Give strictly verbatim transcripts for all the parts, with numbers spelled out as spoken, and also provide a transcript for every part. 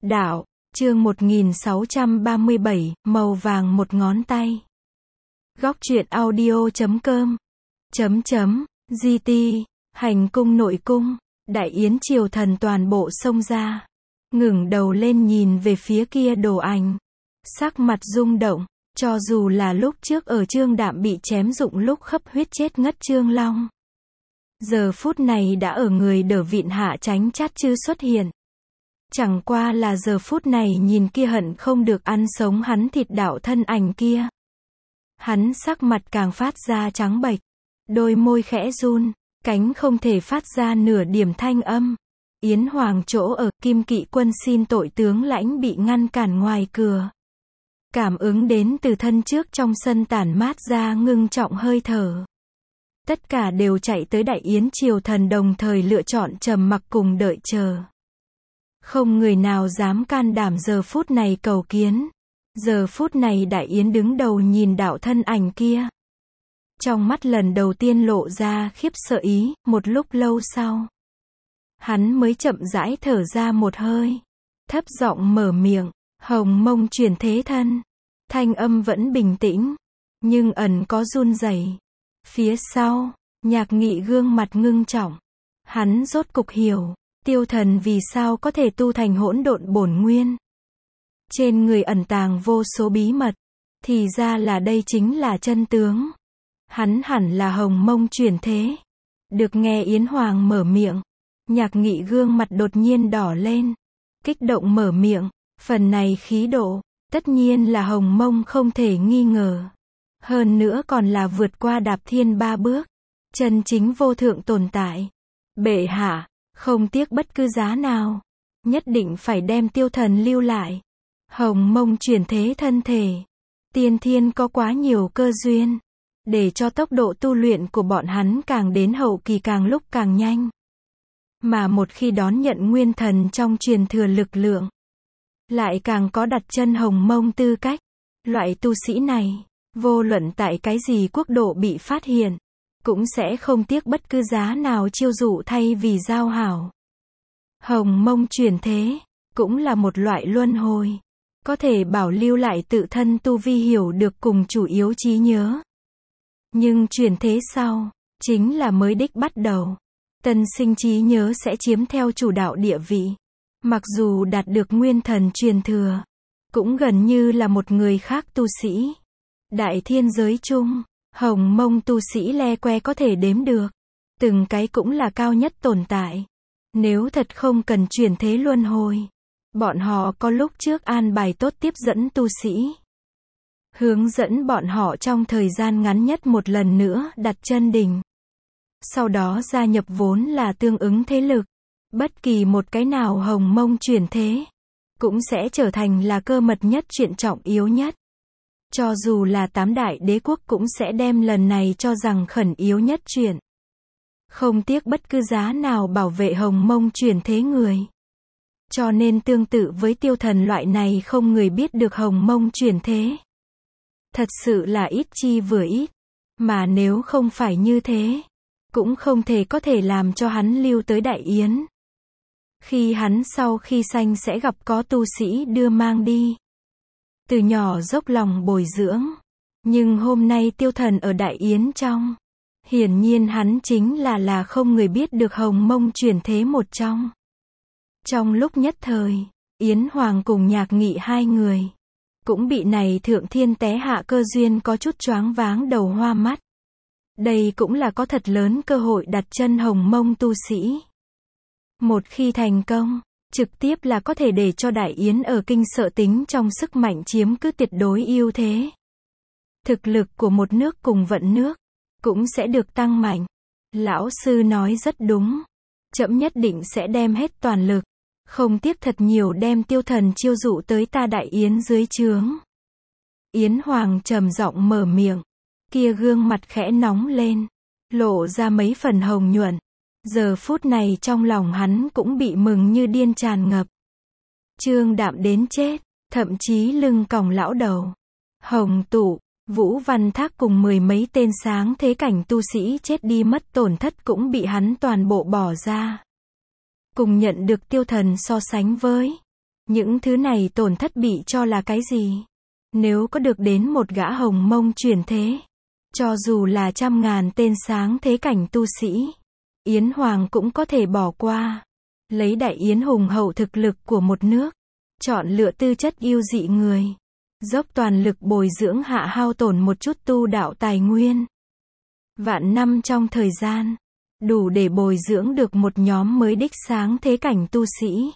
Đạo, chương một nghìn sáu trăm ba mươi bảy, màu vàng một ngón tay. Góc truyện audio chấm com. Chấm chấm, giê tê, hành cung nội cung, đại yến triều thần toàn bộ xông ra. Ngẩng đầu lên nhìn về phía kia đồ ảnh. Sắc mặt rung động, cho dù là lúc trước ở Trương Đạm bị chém dụng lúc khấp huyết chết ngất Trương Long. Giờ phút này đã ở người đỡ vịn hạ tránh chát chư xuất hiện. Chẳng qua là giờ phút này nhìn kia hận không được ăn sống hắn thịt đạo thân ảnh kia. Hắn sắc mặt càng phát ra trắng bệch, đôi môi khẽ run, cánh không thể phát ra nửa điểm thanh âm. Yến Hoàng chỗ ở, Kim Kỵ quân xin tội tướng lãnh bị ngăn cản ngoài cửa. Cảm ứng đến từ thân trước trong sân tản mát ra ngưng trọng hơi thở. Tất cả đều chạy tới đại yến triều thần đồng thời lựa chọn trầm mặc cùng đợi chờ. Không người nào dám can đảm giờ phút này cầu kiến. Giờ phút này đại yến đứng đầu nhìn đạo thân ảnh kia. Trong mắt lần đầu tiên lộ ra khiếp sợ ý, một lúc lâu sau. Hắn mới chậm rãi thở ra một hơi. Thấp giọng mở miệng, hồng mông chuyển thế thân. Thanh âm vẫn bình tĩnh, nhưng ẩn có run rẩy. Phía sau, Nhạc Nghị gương mặt ngưng trọng. Hắn rốt cục hiểu, tiêu thần vì sao có thể tu thành hỗn độn bổn nguyên. Trên người ẩn tàng vô số bí mật, thì ra là đây chính là chân tướng. Hắn hẳn là hồng mông chuyển thế. Được nghe Yến Hoàng mở miệng, Nhạc Nghị gương mặt đột nhiên đỏ lên. Kích động mở miệng, phần này khí độ, tất nhiên là hồng mông không thể nghi ngờ. Hơn nữa còn là vượt qua đạp thiên ba bước. Chân chính vô thượng tồn tại. Bệ hạ, không tiếc bất cứ giá nào. Nhất định phải đem tiêu thần lưu lại. Hồng mông chuyển thế thân thể. Tiên thiên có quá nhiều cơ duyên. Để cho tốc độ tu luyện của bọn hắn càng đến hậu kỳ càng lúc càng nhanh. Mà một khi đón nhận nguyên thần trong truyền thừa lực lượng. Lại càng có đặt chân hồng mông tư cách. Loại tu sĩ này, vô luận tại cái gì quốc độ bị phát hiện, cũng sẽ không tiếc bất cứ giá nào chiêu dụ thay vì giao hảo. Hồng mông chuyển thế, cũng là một loại luân hồi. Có thể bảo lưu lại tự thân tu vi hiểu được cùng chủ yếu trí nhớ. Nhưng chuyển thế sau, chính là mới đích bắt đầu. Tân sinh trí nhớ sẽ chiếm theo chủ đạo địa vị. Mặc dù đạt được nguyên thần truyền thừa, cũng gần như là một người khác tu sĩ. Đại thiên giới chung, hồng mông tu sĩ le que có thể đếm được. Từng cái cũng là cao nhất tồn tại. Nếu thật không cần chuyển thế luân hồi, bọn họ có lúc trước an bài tốt tiếp dẫn tu sĩ. Hướng dẫn bọn họ trong thời gian ngắn nhất một lần nữa đặt chân đỉnh. Sau đó gia nhập vốn là tương ứng thế lực. Bất kỳ một cái nào hồng mông chuyển thế, cũng sẽ trở thành là cơ mật nhất chuyện trọng yếu nhất. Cho dù là tám đại đế quốc cũng sẽ đem lần này cho rằng khẩn yếu nhất chuyện. Không tiếc bất cứ giá nào bảo vệ hồng mông chuyển thế người. Cho nên tương tự với tiêu thần loại này không người biết được hồng mông chuyển thế. Thật sự là ít chi vừa ít. Mà nếu không phải như thế, cũng không thể có thể làm cho hắn lưu tới đại yến. Khi hắn sau khi sanh sẽ gặp có tu sĩ đưa mang đi. Từ nhỏ dốc lòng bồi dưỡng. Nhưng hôm nay tiêu thần ở đại yến trong. Hiển nhiên hắn chính là là không người biết được hồng mông chuyển thế một trong. Trong lúc nhất thời, Yến Hoàng cùng Nhạc Nghị hai người. Cũng bị này thượng thiên té hạ cơ duyên có chút choáng váng đầu hoa mắt. Đây cũng là có thật lớn cơ hội đặt chân hồng mông tu sĩ. Một khi thành công, trực tiếp là có thể để cho đại yến ở kinh sợ tính trong sức mạnh chiếm cứ tuyệt đối ưu thế. Thực lực của một nước cùng vận nước, cũng sẽ được tăng mạnh. Lão sư nói rất đúng. Trẫm nhất định sẽ đem hết toàn lực. Không tiếc thật nhiều đem tiêu thần chiêu dụ tới ta đại yến dưới trướng. Yến Hoàng trầm giọng mở miệng. Kia gương mặt khẽ nóng lên. Lộ ra mấy phần hồng nhuận. Giờ phút này trong lòng hắn cũng bị mừng như điên tràn ngập. Trương Đạm đến chết, thậm chí lưng còng lão đầu. Hồng Tụ, Vũ Văn Thác cùng mười mấy tên sáng thế cảnh tu sĩ chết đi mất tổn thất cũng bị hắn toàn bộ bỏ ra. Cùng nhận được tiêu thần so sánh với. Những thứ này tổn thất bị cho là cái gì? Nếu có được đến một gã hồng mông chuyển thế, cho dù là trăm ngàn tên sáng thế cảnh tu sĩ, Yến Hoàng cũng có thể bỏ qua. Lấy Đại Yến hùng hậu thực lực của một nước, chọn lựa tư chất yêu dị người, dốc toàn lực bồi dưỡng hạ hao tổn một chút tu đạo tài nguyên. Vạn năm trong thời gian, đủ để bồi dưỡng được một nhóm mới đích sáng thế cảnh tu sĩ.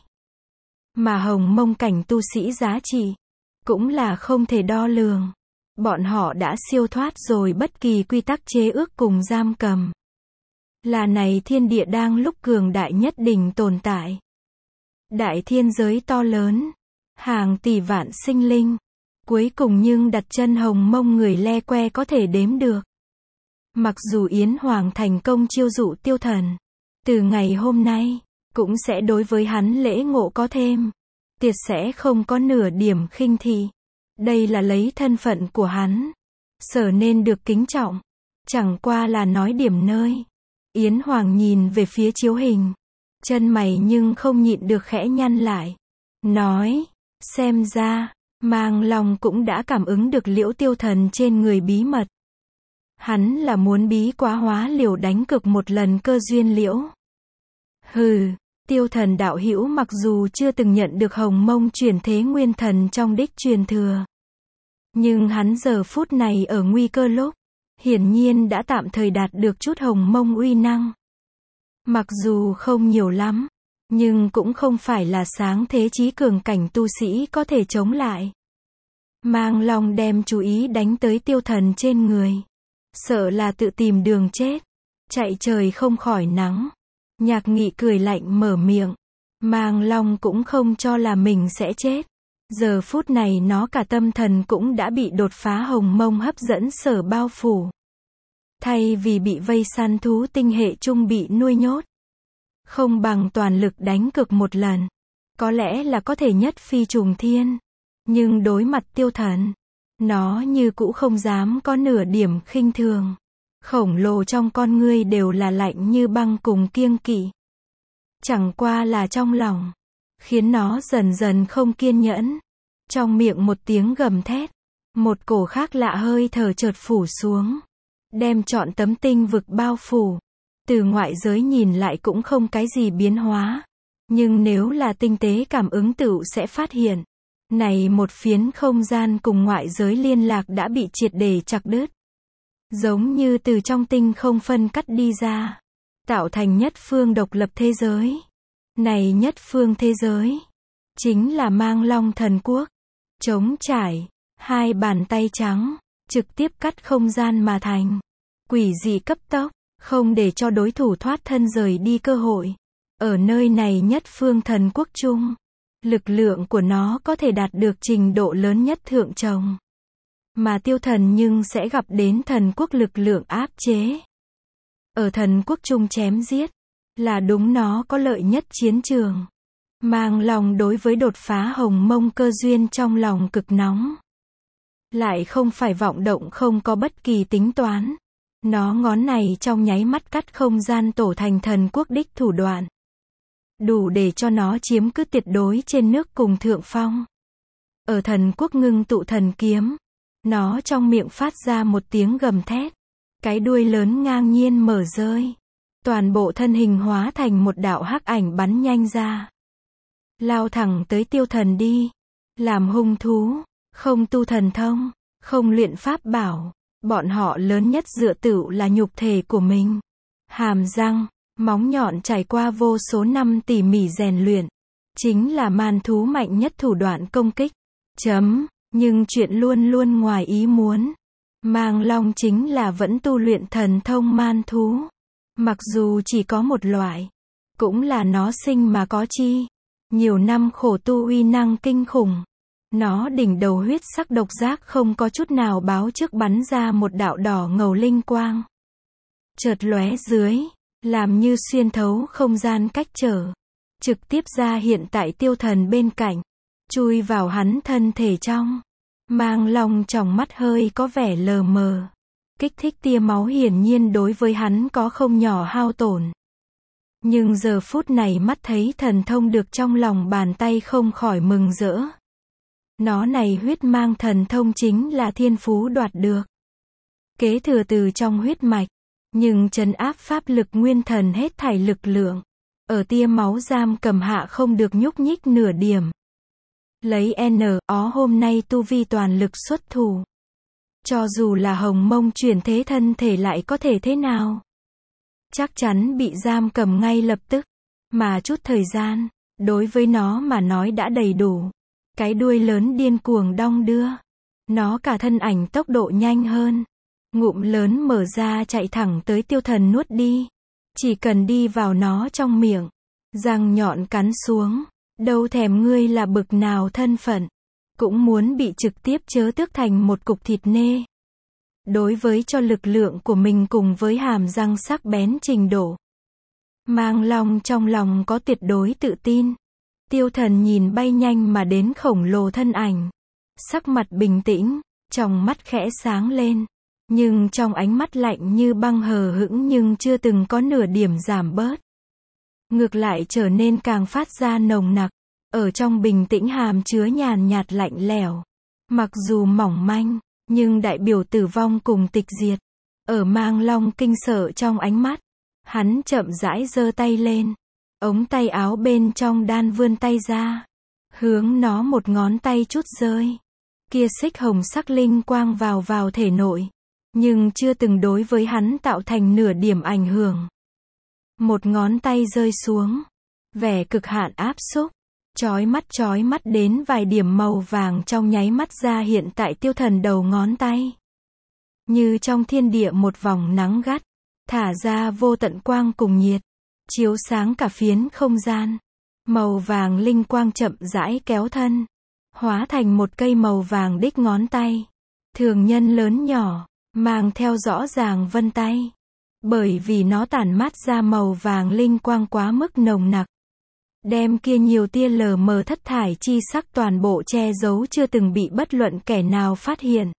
Mà hồng mông cảnh tu sĩ giá trị, cũng là không thể đo lường. Bọn họ đã siêu thoát rồi bất kỳ quy tắc chế ước cùng giam cầm. Là này thiên địa đang lúc cường đại nhất đỉnh tồn tại. Đại thiên giới to lớn, hàng tỷ vạn sinh linh, cuối cùng nhưng đặt chân hồng mông người le que có thể đếm được. Mặc dù Yến Hoàng thành công chiêu dụ tiêu thần, từ ngày hôm nay, cũng sẽ đối với hắn lễ ngộ có thêm, tuyệt sẽ không có nửa điểm khinh thị. Đây là lấy thân phận của hắn, sở nên được kính trọng, chẳng qua là nói điểm nơi. Yến Hoàng nhìn về phía chiếu hình, chân mày nhưng không nhịn được khẽ nhăn lại, nói, xem ra, Mang Long cũng đã cảm ứng được Liễu Tiêu Thần trên người bí mật. Hắn là muốn bí quá hóa liều đánh cực một lần cơ duyên liễu. Hừ, Tiêu Thần đạo hữu mặc dù chưa từng nhận được hồng mông chuyển thế nguyên thần trong đích truyền thừa, nhưng hắn giờ phút này ở nguy cơ lúc, hiển nhiên đã tạm thời đạt được chút hồng mông uy năng. Mặc dù không nhiều lắm, nhưng cũng không phải là sáng thế chí cường cảnh tu sĩ có thể chống lại. Mang Long đem chú ý đánh tới Tiêu Thần trên người, sợ là tự tìm đường chết, chạy trời không khỏi nắng. Nhạc Nghị cười lạnh mở miệng, Mang Long cũng không cho là mình sẽ chết. Giờ phút này nó cả tâm thần cũng đã bị đột phá hồng mông hấp dẫn sở bao phủ. Thay vì bị vây săn thú tinh hệ trung bị nuôi nhốt, không bằng toàn lực đánh cực một lần, có lẽ là có thể nhất phi trùng thiên. Nhưng đối mặt Tiêu Thần, nó như cũ không dám có nửa điểm khinh thường. Khổng lồ trong con ngươi đều là lạnh như băng cùng kiêng kỵ. Chẳng qua là trong lòng, khiến nó dần dần không kiên nhẫn. Trong miệng một tiếng gầm thét, một cổ khác lạ hơi thở chợt phủ xuống, đem trọn tấm tinh vực bao phủ. Từ ngoại giới nhìn lại cũng không cái gì biến hóa, nhưng nếu là tinh tế cảm ứng tựu sẽ phát hiện, này một phiến không gian cùng ngoại giới liên lạc đã bị triệt để chặt đứt. Giống như từ trong tinh không phân cắt đi ra, tạo thành nhất phương độc lập thế giới. Này nhất phương thế giới, chính là Mang Long thần quốc. Trống trải, hai bàn tay trắng, trực tiếp cắt không gian mà thành. Quỷ dị cấp tốc, không để cho đối thủ thoát thân rời đi cơ hội. Ở nơi này nhất phương thần quốc chung, lực lượng của nó có thể đạt được trình độ lớn nhất thượng trồng. Mà Tiêu Thần nhưng sẽ gặp đến thần quốc lực lượng áp chế. Ở thần quốc chung chém giết, là đúng nó có lợi nhất chiến trường. Mang Long đối với đột phá hồng mông cơ duyên trong lòng cực nóng. Lại không phải vọng động không có bất kỳ tính toán. Nó ngón này trong nháy mắt cắt không gian tổ thành thần quốc đích thủ đoạn. Đủ để cho nó chiếm cứ tuyệt đối trên nước cùng thượng phong. Ở thần quốc ngưng tụ thần kiếm, nó trong miệng phát ra một tiếng gầm thét. Cái đuôi lớn ngang nhiên mở rơi. Toàn bộ thân hình hóa thành một đạo hắc ảnh bắn nhanh ra. Lao thẳng tới Tiêu Thần đi. Làm hung thú, không tu thần thông, không luyện pháp bảo. Bọn họ lớn nhất dựa tựu là nhục thể của mình. Hàm răng, móng nhọn trải qua vô số năm tỉ mỉ rèn luyện. Chính là man thú mạnh nhất thủ đoạn công kích. Chấm, nhưng chuyện luôn luôn ngoài ý muốn. Mang Long chính là vẫn tu luyện thần thông man thú. Mặc dù chỉ có một loại, cũng là nó sinh mà có chi. Nhiều năm khổ tu uy năng kinh khủng. Nó đỉnh đầu huyết sắc độc giác không có chút nào báo trước bắn ra một đạo đỏ ngầu linh quang. Chợt lóe dưới, làm như xuyên thấu không gian cách trở. Trực tiếp ra hiện tại Tiêu Thần bên cạnh, chui vào hắn thân thể trong. Mang Long trong mắt hơi có vẻ lờ mờ. Kích thích tia máu hiển nhiên đối với hắn có không nhỏ hao tổn. Nhưng giờ phút này mắt thấy thần thông được trong lòng bàn tay không khỏi mừng rỡ. Nó này huyết mang thần thông chính là thiên phú đoạt được. Kế thừa từ trong huyết mạch, nhưng trấn áp pháp lực nguyên thần hết thảy lực lượng. Ở tia máu giam cầm hạ không được nhúc nhích nửa điểm. Lấy N, ó hôm nay tu vi toàn lực xuất thủ. Cho dù là hồng mông chuyển thế thân thể lại có thể thế nào? Chắc chắn bị giam cầm ngay lập tức. Mà chút thời gian, đối với nó mà nói đã đầy đủ. Cái đuôi lớn điên cuồng đong đưa. Nó cả thân ảnh tốc độ nhanh hơn. Ngụm lớn mở ra chạy thẳng tới tiêu thần nuốt đi. Chỉ cần đi vào nó trong miệng. Răng nhọn cắn xuống. Đâu thèm ngươi là bực nào thân phận. Cũng muốn bị trực tiếp chớ tước thành một cục thịt nê. Đối với cho lực lượng của mình cùng với hàm răng sắc bén trình độ. Mang Long trong lòng có tuyệt đối tự tin. Tiêu thần nhìn bay nhanh mà đến khổng lồ thân ảnh. Sắc mặt bình tĩnh, trong mắt khẽ sáng lên. Nhưng trong ánh mắt lạnh như băng hờ hững nhưng chưa từng có nửa điểm giảm bớt. Ngược lại trở nên càng phát ra nồng nặc. Ở trong bình tĩnh hàm chứa nhàn nhạt lạnh lẽo. Mặc dù mỏng manh, nhưng đại biểu tử vong cùng tịch diệt. Ở Mang Long kinh sợ trong ánh mắt. Hắn chậm rãi giơ tay lên. Ống tay áo bên trong đan vươn tay ra. Hướng nó một ngón tay chút rơi. Kia xích hồng sắc linh quang vào vào thể nội. Nhưng chưa từng đối với hắn tạo thành nửa điểm ảnh hưởng. Một ngón tay rơi xuống. Vẻ cực hạn áp xúc. Chói mắt chói mắt đến vài điểm màu vàng trong nháy mắt ra hiện tại tiêu thần đầu ngón tay. Như trong thiên địa một vòng nắng gắt. Thả ra vô tận quang cùng nhiệt. Chiếu sáng cả phiến không gian. Màu vàng linh quang chậm rãi kéo thân. Hóa thành một cây màu vàng đích ngón tay. Thường nhân lớn nhỏ. Mang theo rõ ràng vân tay. Bởi vì nó tản mát ra màu vàng linh quang quá mức nồng nặc. Đem kia nhiều tia lờ mờ thất thải chi sắc toàn bộ che giấu chưa từng bị bất luận kẻ nào phát hiện.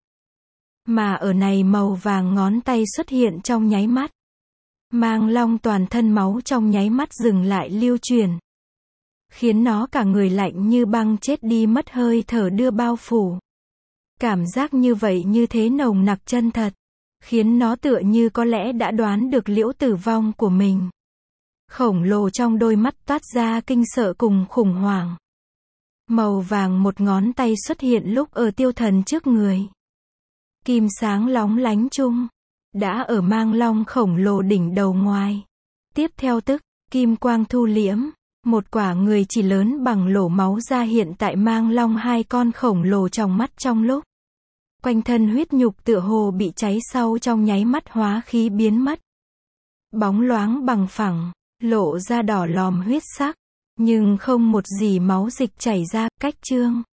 Mà ở này màu vàng ngón tay xuất hiện trong nháy mắt. Mang Long toàn thân máu trong nháy mắt dừng lại lưu truyền. Khiến nó cả người lạnh như băng chết đi mất hơi thở đưa bao phủ. Cảm giác như vậy như thế nồng nặc chân thật. Khiến nó tựa như có lẽ đã đoán được liễu tử vong của mình. Khổng lồ trong đôi mắt toát ra kinh sợ cùng khủng hoảng. Màu vàng một ngón tay xuất hiện lúc ở tiêu thần trước người. Kim sáng lóng lánh chung. Đã ở Mang Long khổng lồ đỉnh đầu ngoài. Tiếp theo tức, kim quang thu liễm. Một quả người chỉ lớn bằng lỗ máu ra hiện tại Mang Long hai con khổng lồ trong mắt trong lúc. Quanh thân huyết nhục tựa hồ bị cháy sau trong nháy mắt hóa khí biến mất. Bóng loáng bằng phẳng, lộ ra đỏ lòm huyết sắc. Nhưng không một gì máu dịch chảy ra, cách trương.